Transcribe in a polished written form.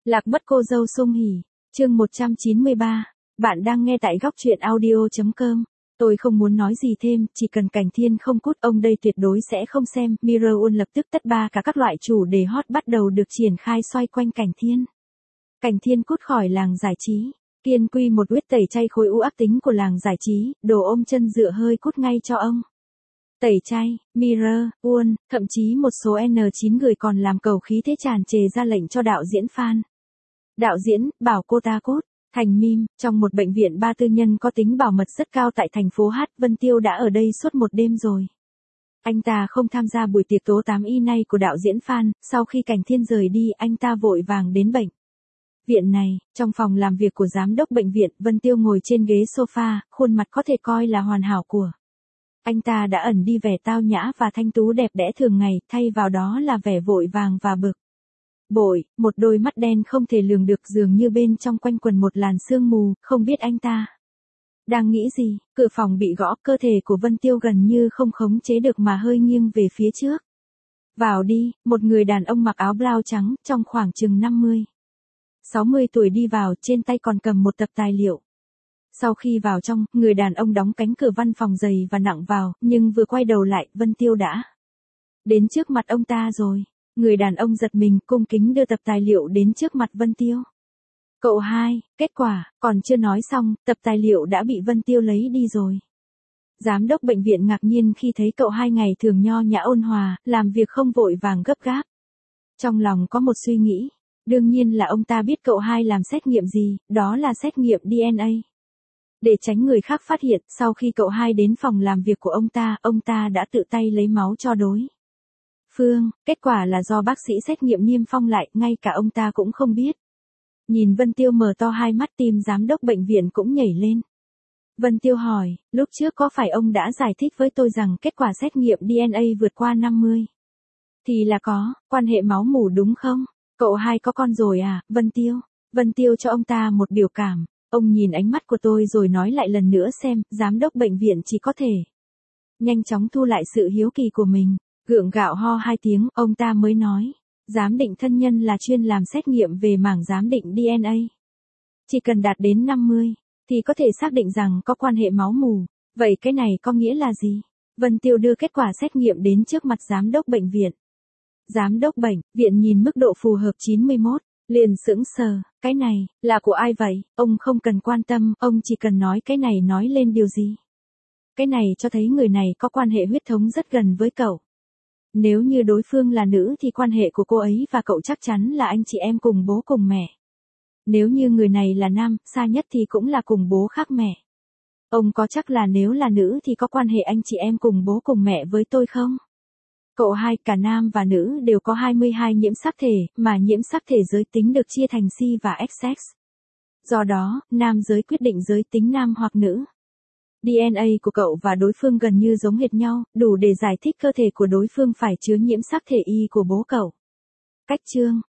Lạc mất cô dâu Sung Hỉ, chương 193. Bạn đang nghe tại góc truyện audio.com. Tôi không muốn nói gì thêm, chỉ cần Cảnh Thiên không cút ông đây tuyệt đối sẽ không xem. Mirror lập tức tất ba cả các loại chủ đề hot bắt đầu được triển khai xoay quanh Cảnh Thiên. Cảnh Thiên cút khỏi làng giải trí. Kiên quy một huyết tẩy chay khối u ác tính của làng giải trí, đồ ôm chân dựa hơi cút ngay cho ông. Tẩy chay, Mirror, Uôn, thậm chí một số N9 người còn làm cầu khí thế tràn trề ra lệnh cho đạo diễn Phan. Đạo diễn, bảo cô ta cút. Thành meme, trong một bệnh viện ba tư nhân có tính bảo mật rất cao tại thành phố H, Vân Tiêu đã ở đây suốt một đêm rồi. Anh ta không tham gia buổi tiệc tố 8Y nay của đạo diễn Phan, sau khi Cảnh Thiên rời đi anh ta vội vàng đến bệnh viện này, trong phòng làm việc của giám đốc bệnh viện, Vân Tiêu ngồi trên ghế sofa, khuôn mặt có thể coi là hoàn hảo của anh ta đã ẩn đi vẻ tao nhã và thanh tú đẹp đẽ thường ngày, thay vào đó là vẻ vội vàng và bực bội, một đôi mắt đen không thể lường được dường như bên trong quanh quần một làn sương mù, không biết anh ta đang nghĩ gì. Cửa phòng bị gõ, cơ thể của Vân Tiêu gần như không khống chế được mà hơi nghiêng về phía trước. Vào đi, một người đàn ông mặc áo blau trắng, trong khoảng chừng 60 tuổi đi vào, trên tay còn cầm một tập tài liệu. Sau khi vào trong, người đàn ông đóng cánh cửa văn phòng dày và nặng vào, nhưng vừa quay đầu lại, Vân Tiêu đã đến trước mặt ông ta rồi. Người đàn ông giật mình, cung kính đưa tập tài liệu đến trước mặt Vân Tiêu. Cậu hai, kết quả, còn chưa nói xong, tập tài liệu đã bị Vân Tiêu lấy đi rồi. Giám đốc bệnh viện ngạc nhiên khi thấy cậu hai ngày thường nho nhã ôn hòa, làm việc không vội vàng gấp gáp. Trong lòng có một suy nghĩ, đương nhiên là ông ta biết cậu hai làm xét nghiệm gì, đó là xét nghiệm DNA. Để tránh người khác phát hiện, sau khi cậu hai đến phòng làm việc của ông ta đã tự tay lấy máu cho đối phương, kết quả là do bác sĩ xét nghiệm niêm phong lại, ngay cả ông ta cũng không biết. Nhìn Vân Tiêu mở to hai mắt, tim giám đốc bệnh viện cũng nhảy lên. Vân Tiêu hỏi, lúc trước có phải ông đã giải thích với tôi rằng kết quả xét nghiệm DNA vượt qua 50? Thì là có, quan hệ máu mủ đúng không? Cậu hai có con rồi à, Vân Tiêu? Vân Tiêu cho ông ta một biểu cảm. Ông nhìn ánh mắt của tôi rồi nói lại lần nữa xem, giám đốc bệnh viện chỉ có thể nhanh chóng thu lại sự hiếu kỳ của mình. Gượng gạo ho hai tiếng, ông ta mới nói. Giám định thân nhân là chuyên làm xét nghiệm về mảng giám định DNA. Chỉ cần đạt đến 50, thì có thể xác định rằng có quan hệ máu mủ. Vậy cái này có nghĩa là gì? Vân Tiêu đưa kết quả xét nghiệm đến trước mặt giám đốc bệnh viện. Giám đốc bệnh viện nhìn mức độ phù hợp 91, liền sững sờ, cái này, là của ai vậy? Ông không cần quan tâm, ông chỉ cần nói cái này nói lên điều gì. Cái này cho thấy người này có quan hệ huyết thống rất gần với cậu. Nếu như đối phương là nữ thì quan hệ của cô ấy và cậu chắc chắn là anh chị em cùng bố cùng mẹ. Nếu như người này là nam, xa nhất thì cũng là cùng bố khác mẹ. Ông có chắc là nếu là nữ thì có quan hệ anh chị em cùng bố cùng mẹ với tôi không? Cậu hai, cả nam và nữ đều có 22 nhiễm sắc thể, mà nhiễm sắc thể giới tính được chia thành C và XX. Do đó, nam giới quyết định giới tính nam hoặc nữ. DNA của cậu và đối phương gần như giống hệt nhau, đủ để giải thích cơ thể của đối phương phải chứa nhiễm sắc thể Y của bố cậu. Cách chương,